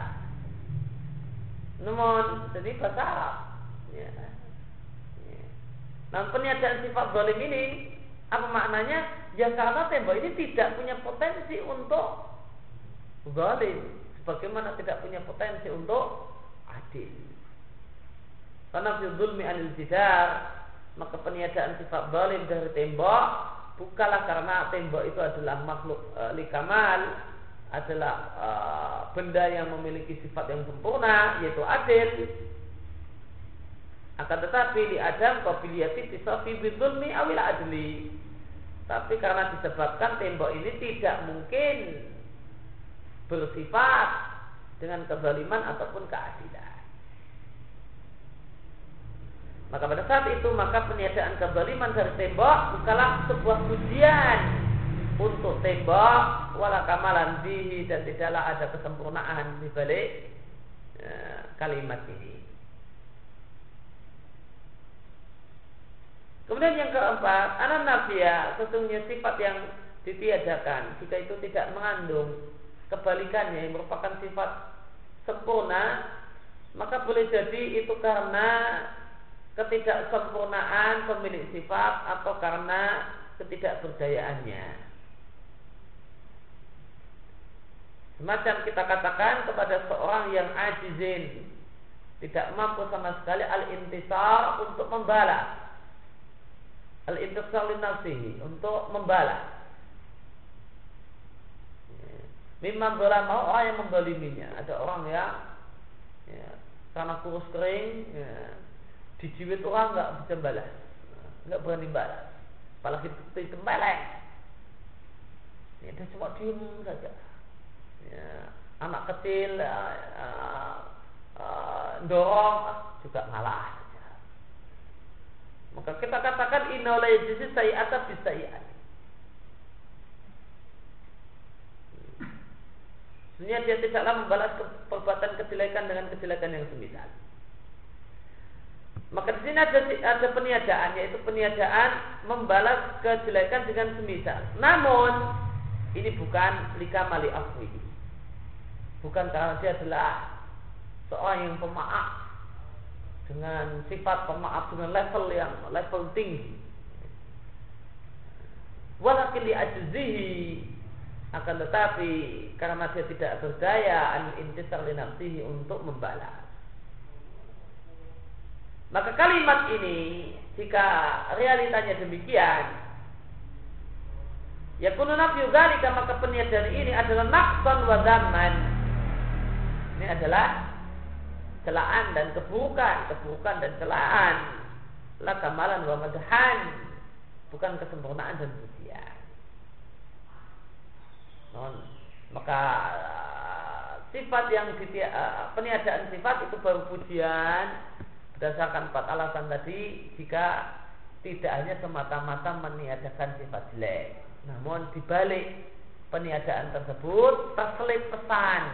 Namun jadi bahasa Arab. Ya. Ya. Nah, peniadaan sifat zalim ini apa maknanya? Ya karena tembok ini tidak punya potensi untuk zalim, sebagaimana tidak punya potensi untuk adil. Karena fi dzulmi anil jidar, maka peniadaan sifat zalim dari tembok bukanlah karena tembok itu adalah makhluk e, likamal, adalah e, benda yang memiliki sifat yang sempurna yaitu adil. Akan tetapi li adam qabiliyati tisafi bidzulmi awil adli. Tapi karena disebabkan tembok ini tidak mungkin bersifat dengan kezaliman ataupun keadilan. Maka pada saat itu maka peniadaan kezaliman dari tembok bukanlah sebuah pujian untuk tembok wala kamalan bihi, dan tidaklah ada kesempurnaan di balik e, kalimat ini. Kemudian yang keempat, anan nafiyah, sesungguhnya sifat yang ditiadakan jika itu tidak mengandung kebalikannya yang merupakan sifat sempurna, maka boleh jadi itu karena ketidaksempurnaan pemilik sifat atau karena ketidakberdayaannya. Semacam kita katakan kepada seorang yang ajizin, tidak mampu sama sekali al-intisar untuk membalas, al-intisar li nafsihi, untuk membalas. Mimman zalama, orang yang mendoliminya. Ada orang yang ya, karena kurus kering ya, dijiwit orang nggak bisa balas, nggak berani balas, apalagi itu melek. Ya, dia cuma diem saja. Ya, anak kecil uh, uh, uh, dorong juga ngalah saja. Maka kita katakan inna la yajzi sayi'ata bisayi'at. Sebenarnya dia tidaklah membalas perbuatan kejelekan dengan kejelekan yang semisal. Maka di sini ada, ada peniadaan, yaitu peniadaan membalas kejelekan dengan semisal. Namun ini bukan likamali afwi, bukan karena dia adalah seorang yang pemaaf dengan sifat pemaaf dengan level yang level tinggi. Walakin li ajzihi, akan tetapi karena dia tidak berdaya an intisar li nafsihi untuk membalas. Maka kalimat ini jika realitanya demikian, yakunu nafyu dzalika, maka peniadaan ini adalah naqsan wa dzamman. Ini adalah celaan dan keburukan, keburukan dan celaan. La kamalan wa madhan, bukan kesempurnaan dan pujian. Non, maka sifat yang peniadaan sifat itu baru pujian berdasarkan empat alasan tadi. Jika tidak hanya semata-mata meniadakan sifat jelek, namun dibalik peniadaan tersebut terselip pesan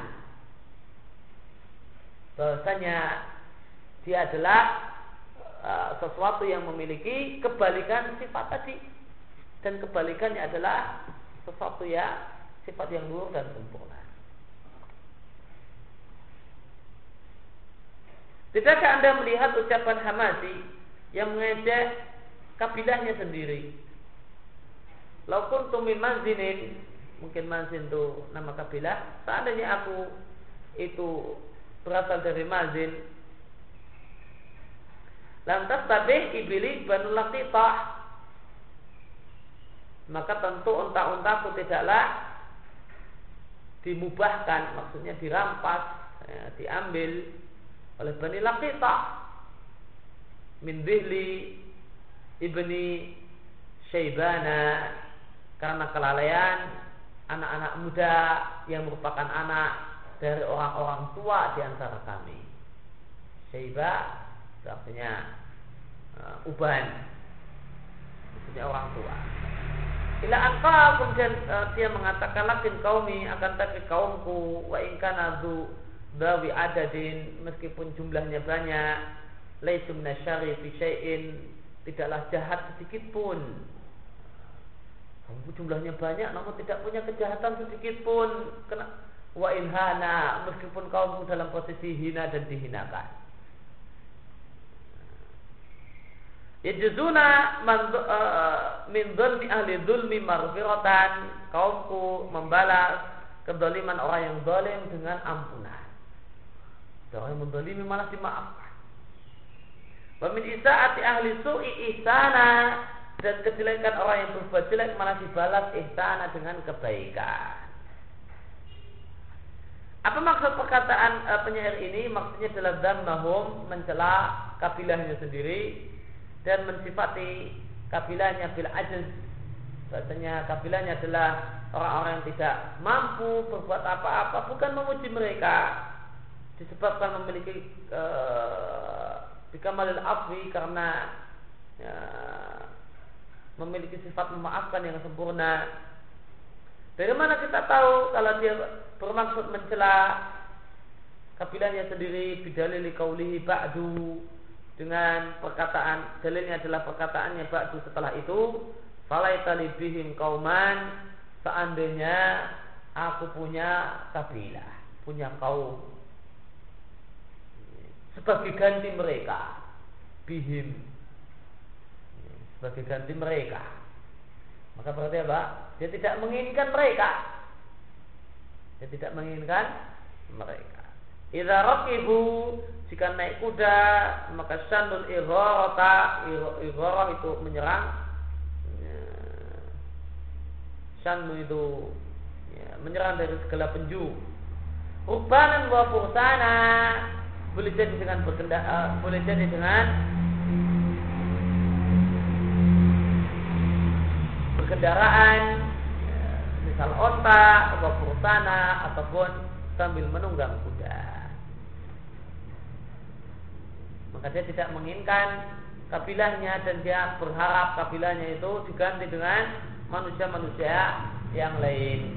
bahwasanya dia adalah uh, sesuatu yang memiliki kebalikan sifat tadi, dan kebalikannya adalah sesuatu yang sifat yang luhur dan sempurna. Tidakkah Anda melihat ucapan Hamasi yang mengejek kabilahnya sendiri? Lau kuntu min manzinin, mungkin manzin itu nama kabilah, seandainya aku itu berasal dari Mazin, lantas tabih ibili banu Laqitah, maka tentu unta-untaku tidaklah dimubahkan, maksudnya dirampas, ya, diambil oleh Bani Laqitah min Bihli ibni Syaibana, karena kelalaian anak-anak muda yang merupakan anak dari orang-orang tua di antara kami. Syaiba artinya uh, uban, maksudnya orang tua. Ila angka, kemudian uh, dia mengatakan lakin kaumi, akan tapi kaumku, wa in kana dzu dawi adadin, meskipun jumlahnya banyak, laisu minasyari fi syai'in, tidaklah jahat sedikit pun. Kaumku jumlahnya banyak namun tidak punya kejahatan sedikit pun. Kena wa inhana, meskipun kaumku dalam posisi hina dan dihinakan. Yajzuna min dzulmi ahli dzulmi maghfiratan, kaumku membalas kedzaliman orang yang zalim dengan ampunan. Orang yang menzalimi malah dimaafkan. Wa min isaati ahli su'i ihsana, dan kejelekan orang yang berbuat jelek malah dibalas ihsana dengan kebaikan. Apa maksud perkataan uh, penyair ini? Maksudnya adalah dhammahum, mencela kabilahnya sendiri dan mensifati kabilahnya bil ajz. Bahasanya kabilahnya adalah orang-orang yang tidak mampu berbuat apa-apa, bukan memuji mereka disebabkan memiliki uh, bikamalil afwi, karena ya, memiliki sifat memaafkan yang sempurna. Dari mana kita tahu kalau dia bermaksud mencela kabilahnya sendiri? Bidalili qaulihi ba'du, dengan perkataan, dalilnya adalah perkataannya ba'du setelah itu, falaita li bihim qauman, seandainya aku punya kabilah, punya kaum sebagai ganti mereka, bihim sebagai ganti mereka, maka berarti apa? Dia tidak menginginkan mereka. Dia tidak menginginkan mereka. Idza raqibu, jika naik kuda, maka syannul igharata, igharah itu menyerang. Syannu itu ya, menyerang dari segala penjuru. Rubanan wa fursana, boleh jadi dengan berkendara, boleh jadi dengan berkendaraan, misal onta atau fursana, ataupun sambil menunggang kuda. Maka dia tidak menginginkan kabilahnya, dan dia berharap kabilahnya itu diganti dengan manusia-manusia yang lain.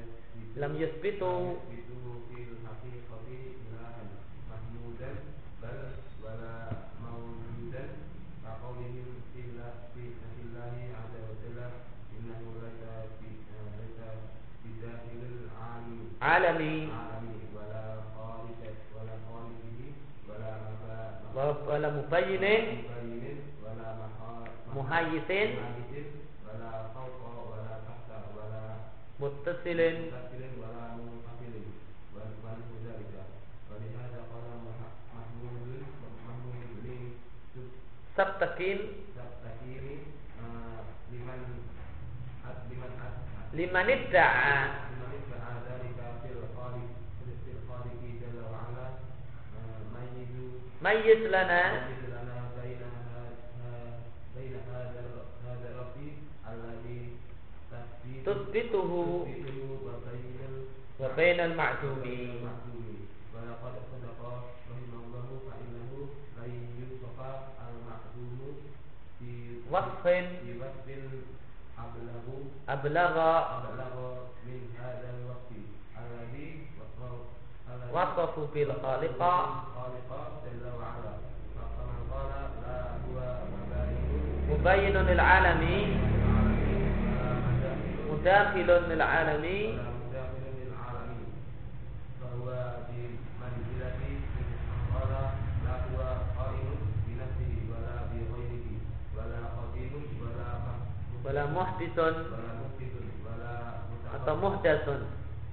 Lam yasbitu fil haqiqati ilahan mahmudan alami wala mubayyinin muhayyisin muttasilin sabtakin liman idda'a mayyiz lana tuthbituhu wa bainal ma'dumi wasfin ablagha wasafu bil khaliqa mubayyinun lil alami mudakhilun lil alami wala muhdisun atau muhdasun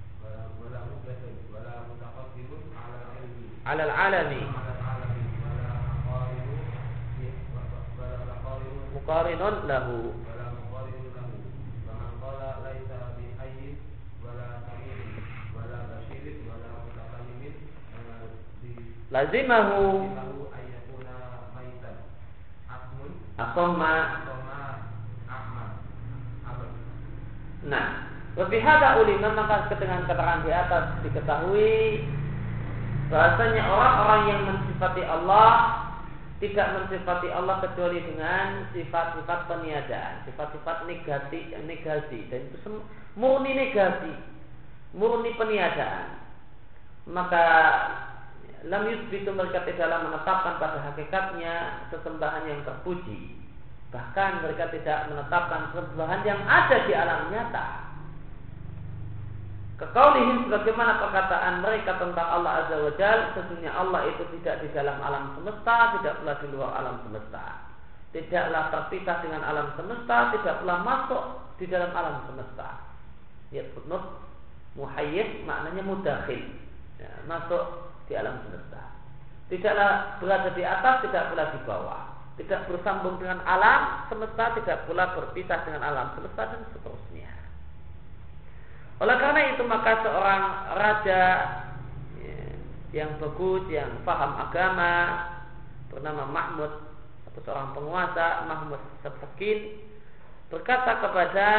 ala al-alami muqarinun lahu lazimahu asomma. Nah, lebih hada ulima maka dengan keterangan di atas diketahui bahasanya orang-orang yang mensifati Allah tidak mensifati Allah kecuali dengan sifat-sifat peniadaan, sifat-sifat negasi, negasi dan itu murni negasi, murni peniadaan. Maka lam yusbitu mereka tidaklah menetapkan pada hakikatnya sesembahan yang terpuji. Bahkan mereka tidak menetapkan sesembahan yang ada di alam nyata. Kekaulihim sebagaimana perkataan mereka tentang Allah Azza wa Jalla, sesungguhnya Allah itu tidak di dalam alam semesta, tidak pula di luar alam semesta. Tidaklah terpisah dengan alam semesta, tidak pula masuk di dalam alam semesta. Ya, footnote muhayyiz maknanya mudakhil, ya, masuk di alam semesta. Tidaklah berada di atas, tidak pula di bawah. Tidak bersambung dengan alam semesta, tidak pula berpisah dengan alam semesta dan seterusnya. Oleh karena itu maka seorang raja ya, yang bagus, yang paham agama bernama Mahmud atau seorang penguasa Mahmud Sabtakin berkata kepada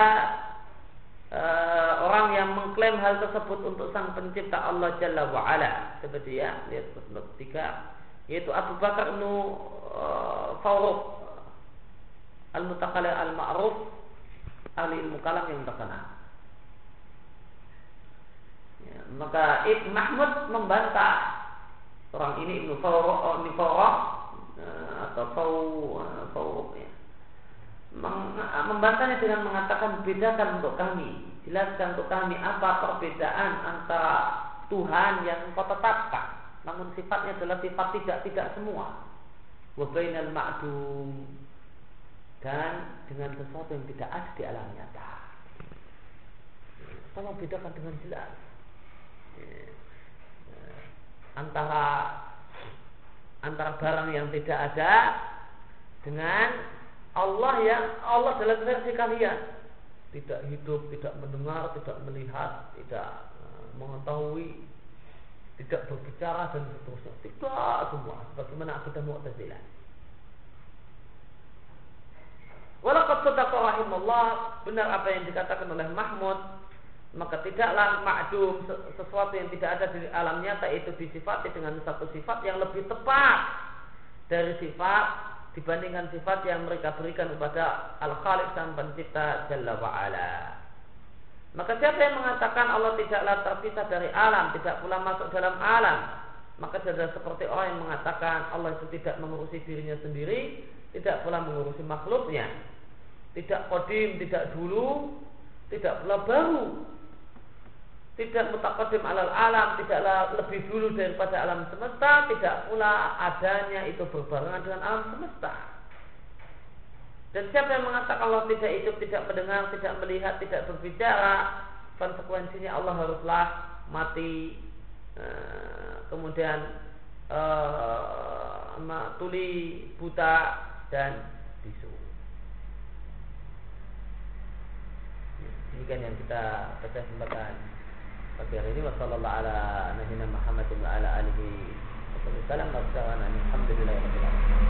uh, orang yang mengklaim hal tersebut untuk sang pencipta Allah Jalla wa'ala, seperti ya lihat footnote tiga, yaitu Abu Bakar bin uh, Fawruq al-Mutakallim al-Ma'ruf, ahli ilmu kalam yang terkenal. Ya, maka Ibn Mahmud membantah orang ini Ibnu Fawruq Ibnu Fawruq atau Fawruq ya, membantahnya dengan mengatakan bedakan untuk kami, jelaskan untuk kami apa perbedaan antara Tuhan yang kau tetapkan namun sifatnya adalah sifat tidak-tidak semua, wa bainal ma'dum, dan dengan sesuatu yang tidak ada di alam nyata. Tolong bedakan dengan jelas antara antara barang yang tidak ada dengan Allah yang Allah dalam versi kalian, tidak hidup, tidak mendengar, tidak melihat, tidak mengetahui, tidak berbicara dan seterusnya. Tidak semua bagaimana akidah Mu'tazilah. Walaqad sadaqa rahimahullah, benar apa yang dikatakan oleh Mahmud, maka tidaklah ma'dum sesuatu yang tidak ada di alam nyata itu disifati dengan satu sifat yang lebih tepat dari sifat dibandingkan sifat yang mereka berikan kepada Al-Khaliq sang pencipta Jalla wa'ala. Maka siapa yang mengatakan Allah tidaklah terpisah dari alam, tidak pula masuk dalam alam, maka sudah seperti orang yang mengatakan Allah itu tidak mengurusi dirinya sendiri, tidak pula mengurusi makhluknya, tidak qadim, tidak dulu, tidak pula baru, tidak mutaqaddim alal alam, tidaklah lebih dulu daripada alam semesta, tidak pula adanya itu berbarengan dengan alam semesta. Dan siapa yang mengatakan Allah tidak hidup, tidak mendengar, tidak melihat, tidak berbicara, konsekuensinya Allah haruslah mati, kemudian uh, tuli, buta, dan bisu. Demikian yang kita baca kesempatan pagi hari ini. Wassallallahu ala nabiyina Muhammadin wa ala alihi wasallam. Alhamdulillahirabbil alamin.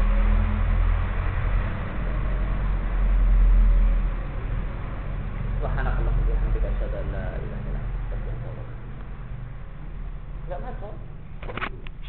Subhanakallahumma wa bihamdika asyhadu an la ilaha illa anta astaghfiruka wa atubu ilaik. Enggak masuk.